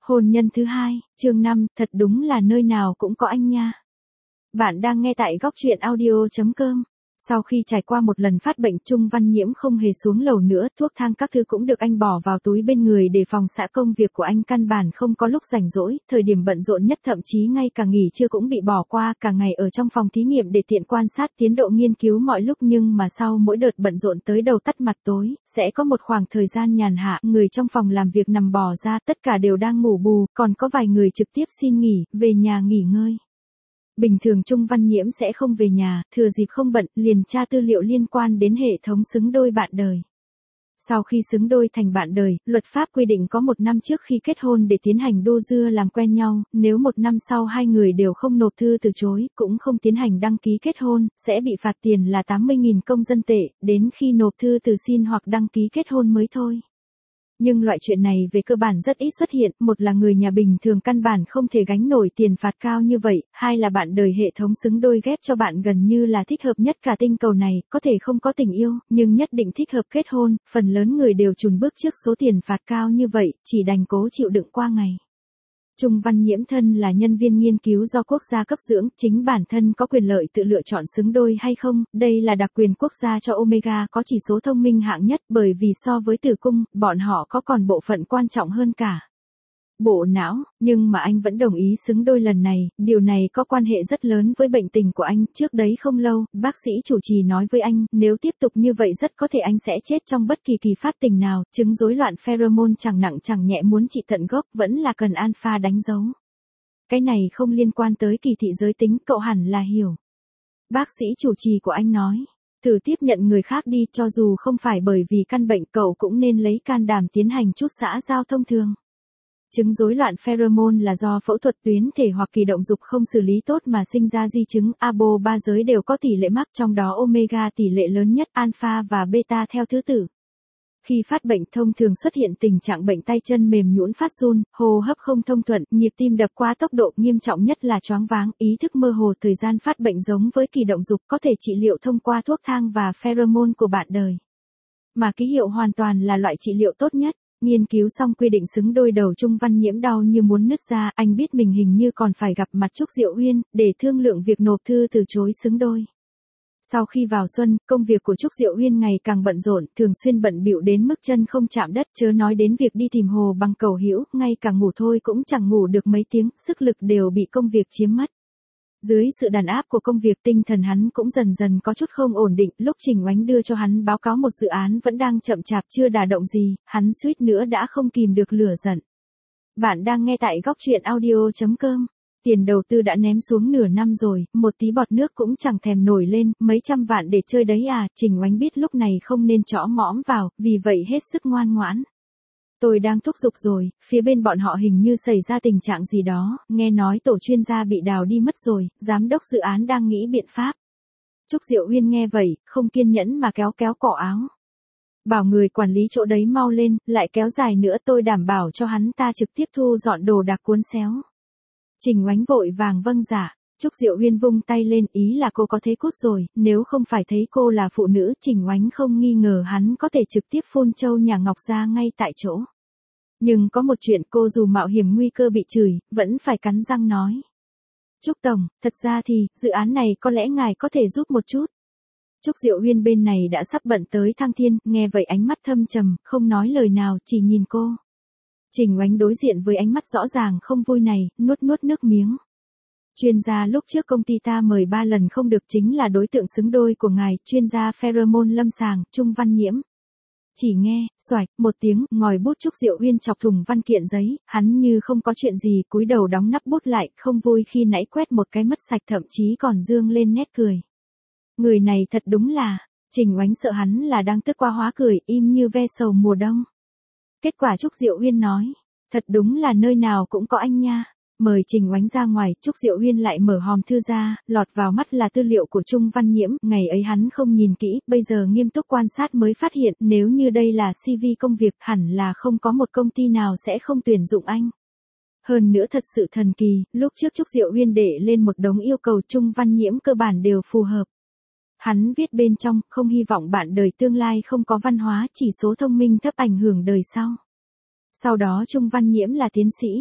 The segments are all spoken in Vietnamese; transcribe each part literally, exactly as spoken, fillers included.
Hôn nhân thứ hai, chương năm, thật đúng là nơi nào cũng có anh nha. Bạn đang nghe tại góc truyện audio chấm com. Sau khi trải qua một lần phát bệnh, Trung Văn Nhiễm không hề xuống lầu nữa, thuốc thang các thứ cũng được anh bỏ vào túi bên người để phòng xạ. Công việc của anh căn bản không có lúc rảnh rỗi, thời điểm bận rộn nhất thậm chí ngay cả nghỉ trưa cũng bị bỏ qua, cả ngày ở trong phòng thí nghiệm để tiện quan sát tiến độ nghiên cứu mọi lúc. Nhưng mà sau mỗi đợt bận rộn tới đầu tắt mặt tối, sẽ có một khoảng thời gian nhàn hạ, người trong phòng làm việc nằm bò ra, tất cả đều đang ngủ bù, còn có vài người trực tiếp xin nghỉ, về nhà nghỉ ngơi. Bình thường Trung Văn Nhiễm sẽ không về nhà, thừa dịp không bận, liền tra tư liệu liên quan đến hệ thống xứng đôi bạn đời. Sau khi xứng đôi thành bạn đời, luật pháp quy định có một năm trước khi kết hôn để tiến hành đô dưa làm quen nhau, nếu một năm sau hai người đều không nộp thư từ chối, cũng không tiến hành đăng ký kết hôn, sẽ bị phạt tiền là tám mươi nghìn công dân tệ, đến khi nộp thư từ xin hoặc đăng ký kết hôn mới thôi. Nhưng loại chuyện này về cơ bản rất ít xuất hiện, một là người nhà bình thường căn bản không thể gánh nổi tiền phạt cao như vậy, hai là bạn đời hệ thống xứng đôi ghép cho bạn gần như là thích hợp nhất cả tinh cầu này, có thể không có tình yêu, nhưng nhất định thích hợp kết hôn, phần lớn người đều chùn bước trước số tiền phạt cao như vậy, chỉ đành cố chịu đựng qua ngày. Trung Văn Nhiễm thân là nhân viên nghiên cứu do quốc gia cấp dưỡng, chính bản thân có quyền lợi tự lựa chọn xứng đôi hay không, đây là đặc quyền quốc gia cho Omega có chỉ số thông minh hạng nhất, bởi vì so với tử cung, bọn họ có còn bộ phận quan trọng hơn cả. Bộ não, nhưng mà anh vẫn đồng ý xứng đôi lần này, điều này có quan hệ rất lớn với bệnh tình của anh. Trước đấy không lâu, bác sĩ chủ trì nói với anh, nếu tiếp tục như vậy rất có thể anh sẽ chết trong bất kỳ kỳ phát tình nào, chứng rối loạn pheromone chẳng nặng chẳng nhẹ, muốn trị tận gốc vẫn là cần alpha đánh dấu. Cái này không liên quan tới kỳ thị giới tính, cậu hẳn là hiểu. Bác sĩ chủ trì của anh nói, thử tiếp nhận người khác đi, cho dù không phải bởi vì căn bệnh cậu cũng nên lấy can đảm tiến hành chút xã giao thông thường. Chứng rối loạn pheromone là do phẫu thuật tuyến thể hoặc kỳ động dục không xử lý tốt mà sinh ra di chứng. Abo ba giới đều có tỷ lệ mắc, trong đó omega tỷ lệ lớn nhất, alpha và beta theo thứ tự. Khi phát bệnh thông thường xuất hiện tình trạng bệnh tay chân mềm nhũn, phát run, hô hấp không thông thuận, nhịp tim đập quá tốc độ, nghiêm trọng nhất là choáng váng, ý thức mơ hồ. Thời gian phát bệnh giống với kỳ động dục, có thể trị liệu thông qua thuốc thang và pheromone của bạn đời. Mà ký hiệu hoàn toàn là loại trị liệu tốt nhất. Nghiên cứu xong quy định xứng đôi, đầu Trung Văn Nhiễm đau như muốn nứt ra, anh biết mình hình như còn phải gặp mặt Trúc Diệu Uyên, để thương lượng việc nộp thư từ chối xứng đôi. Sau khi vào xuân, công việc của Trúc Diệu Uyên ngày càng bận rộn, thường xuyên bận bịu đến mức chân không chạm đất, chớ nói đến việc đi tìm hồ bằng cầu hữu, ngay cả ngủ thôi cũng chẳng ngủ được mấy tiếng, sức lực đều bị công việc chiếm mất. Dưới sự đàn áp của công việc, tinh thần hắn cũng dần dần có chút không ổn định. Lúc Trình Oánh đưa cho hắn báo cáo một dự án vẫn đang chậm chạp chưa đả động gì, hắn suýt nữa đã không kìm được lửa giận. Bạn đang nghe tại góc truyện audio chấm com. Tiền đầu tư đã ném xuống nửa năm rồi, một tí bọt nước cũng chẳng thèm nổi lên, mấy trăm vạn để chơi đấy à. Trình Oánh biết lúc này không nên chõ mõm vào, vì vậy hết sức ngoan ngoãn. Tôi đang thúc giục rồi, phía bên bọn họ hình như xảy ra tình trạng gì đó, nghe nói tổ chuyên gia bị đào đi mất rồi, giám đốc dự án đang nghĩ biện pháp. Trúc Diệu Uyên nghe vậy, không kiên nhẫn mà kéo kéo cổ áo. Bảo người quản lý chỗ đấy mau lên, lại kéo dài nữa tôi đảm bảo cho hắn ta trực tiếp thu dọn đồ đạc cuốn xéo. Trình Oánh vội vàng vâng dạ. Trúc Diệu Uyên vung tay lên, ý là cô có thế cút rồi, nếu không phải thấy cô là phụ nữ. Trình Oánh không nghi ngờ hắn có thể trực tiếp phun trâu nhà Ngọc ra ngay tại chỗ. Nhưng có một chuyện, cô dù mạo hiểm nguy cơ bị chửi, vẫn phải cắn răng nói. Trúc Tổng, thật ra thì, dự án này có lẽ ngài có thể giúp một chút. Trúc Diệu Uyên bên này đã sắp bận tới thăng thiên, nghe vậy ánh mắt thâm trầm, không nói lời nào, chỉ nhìn cô. Trình Oánh đối diện với ánh mắt rõ ràng không vui này, nuốt nuốt nước miếng. Chuyên gia lúc trước công ty ta mời ba lần không được, chính là đối tượng xứng đôi của ngài, chuyên gia pheromone lâm sàng, Trung Văn Nhiễm. Chỉ nghe, xoạch, một tiếng, ngòi bút Trúc Diệu Uyên chọc thùng văn kiện giấy, hắn như không có chuyện gì, cúi đầu đóng nắp bút lại, không vui khi nãy quét một cái mất sạch, thậm chí còn dương lên nét cười. Người này thật đúng là, Trình Oánh sợ hắn là đang tức qua hóa cười, im như ve sầu mùa đông. Kết quả Trúc Diệu Uyên nói, thật đúng là nơi nào cũng có anh nha. Mời Trình Oánh ra ngoài, Trúc Diệu Uyên lại mở hòm thư ra, lọt vào mắt là tư liệu của Trung Văn Nhiễm, ngày ấy hắn không nhìn kỹ, bây giờ nghiêm túc quan sát mới phát hiện, nếu như đây là xê vê công việc, hẳn là không có một công ty nào sẽ không tuyển dụng anh. Hơn nữa thật sự thần kỳ, lúc trước Trúc Diệu Uyên để lên một đống yêu cầu, Trung Văn Nhiễm cơ bản đều phù hợp. Hắn viết bên trong, không hy vọng bạn đời tương lai không có văn hóa, chỉ số thông minh thấp ảnh hưởng đời sau. Sau đó Trung Văn Nhiễm là tiến sĩ.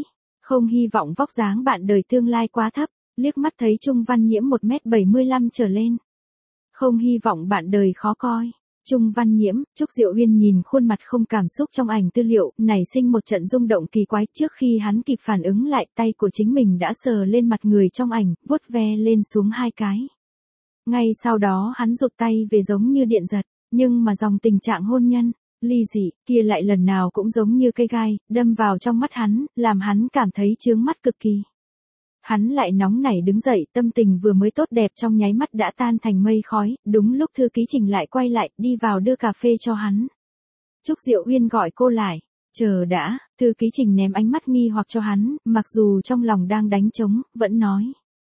Không hy vọng vóc dáng bạn đời tương lai quá thấp, liếc mắt thấy Trung Văn Nhiễm một mét bảy mươi lăm trở lên. Không hy vọng bạn đời khó coi. Trung Văn Nhiễm, Trúc Diệu Uyên nhìn khuôn mặt không cảm xúc trong ảnh tư liệu, nảy sinh một trận rung động kỳ quái. Trước khi hắn kịp phản ứng lại, tay của chính mình đã sờ lên mặt người trong ảnh, vuốt ve lên xuống hai cái. Ngay sau đó hắn rụt tay về giống như điện giật, nhưng mà dòng tình trạng hôn nhân, ly dị, kia lại lần nào cũng giống như cây gai, đâm vào trong mắt hắn, làm hắn cảm thấy chướng mắt cực kỳ. Hắn lại nóng nảy đứng dậy, tâm tình vừa mới tốt đẹp trong nháy mắt đã tan thành mây khói, đúng lúc thư ký Trình lại quay lại, đi vào đưa cà phê cho hắn. Trúc Diệu Uyên gọi cô lại, chờ đã, thư ký Trình ném ánh mắt nghi hoặc cho hắn, mặc dù trong lòng đang đánh trống, vẫn nói.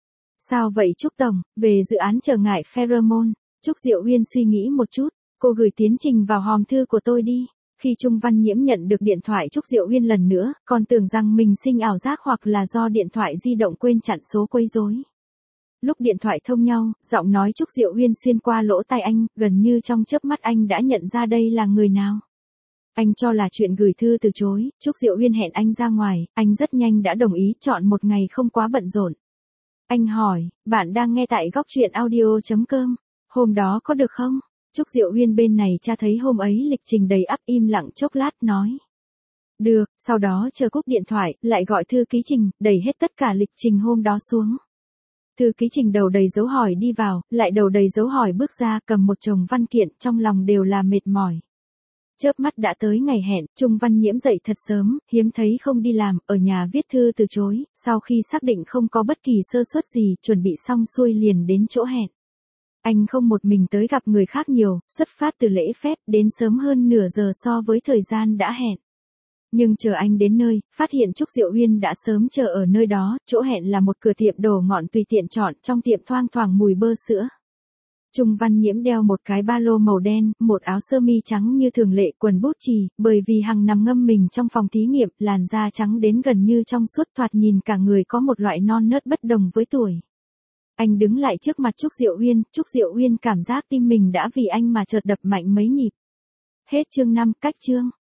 Sao vậy Trúc Tổng, về dự án trở ngại pheromone, Trúc Diệu Uyên suy nghĩ một chút, cô gửi tiến trình vào hòm thư của tôi đi. Khi Trung Văn Nhiễm nhận được điện thoại Trúc Diệu Uyên lần nữa, còn tưởng rằng mình sinh ảo giác hoặc là do điện thoại di động quên chặn số quấy rối. Lúc điện thoại thông nhau, giọng nói Trúc Diệu Uyên xuyên qua lỗ tai anh, gần như trong chớp mắt anh đã nhận ra đây là người nào. Anh cho là chuyện gửi thư từ chối, Trúc Diệu Uyên hẹn anh ra ngoài, anh rất nhanh đã đồng ý chọn một ngày không quá bận rộn. Anh hỏi, bạn đang nghe tại góc truyện audio chấm com, hôm đó có được không? Trúc Diệu Uyên bên này cha thấy hôm ấy lịch trình đầy ắp, im lặng chốc lát nói. Được, sau đó chờ cúp điện thoại, lại gọi thư ký Trình, đẩy hết tất cả lịch trình hôm đó xuống. Thư ký Trình đầu đầy dấu hỏi đi vào, lại đầu đầy dấu hỏi bước ra, cầm một chồng văn kiện, trong lòng đều là mệt mỏi. Chớp mắt đã tới ngày hẹn, Trung Văn Nhiễm dậy thật sớm, hiếm thấy không đi làm, ở nhà viết thư từ chối, sau khi xác định không có bất kỳ sơ suất gì, chuẩn bị xong xuôi liền đến chỗ hẹn. Anh không một mình tới gặp người khác nhiều, xuất phát từ lễ phép, đến sớm hơn nửa giờ so với thời gian đã hẹn. Nhưng chờ anh đến nơi, phát hiện Trúc Diệu Uyên đã sớm chờ ở nơi đó, chỗ hẹn là một cửa tiệm đồ ngọn tùy tiện chọn, trong tiệm thoang thoảng mùi bơ sữa. Trung Văn Nhiễm đeo một cái ba lô màu đen, một áo sơ mi trắng như thường lệ, quần bút chì, bởi vì hàng nằm ngâm mình trong phòng thí nghiệm, làn da trắng đến gần như trong suốt, thoạt nhìn cả người có một loại non nớt bất đồng với tuổi. Anh đứng lại trước mặt Trúc Diệu Uyên, Trúc Diệu Uyên cảm giác tim mình đã vì anh mà chợt đập mạnh mấy nhịp. Hết chương năm, cách chương.